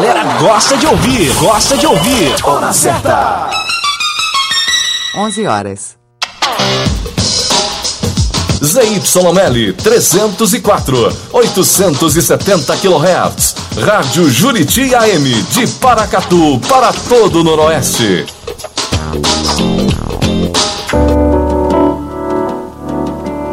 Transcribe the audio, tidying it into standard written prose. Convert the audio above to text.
galera gosta de ouvir, Hora certa. 11 horas. ZYL 304, 870 kHz. Rádio Juriti AM, de Paracatu para todo o Noroeste.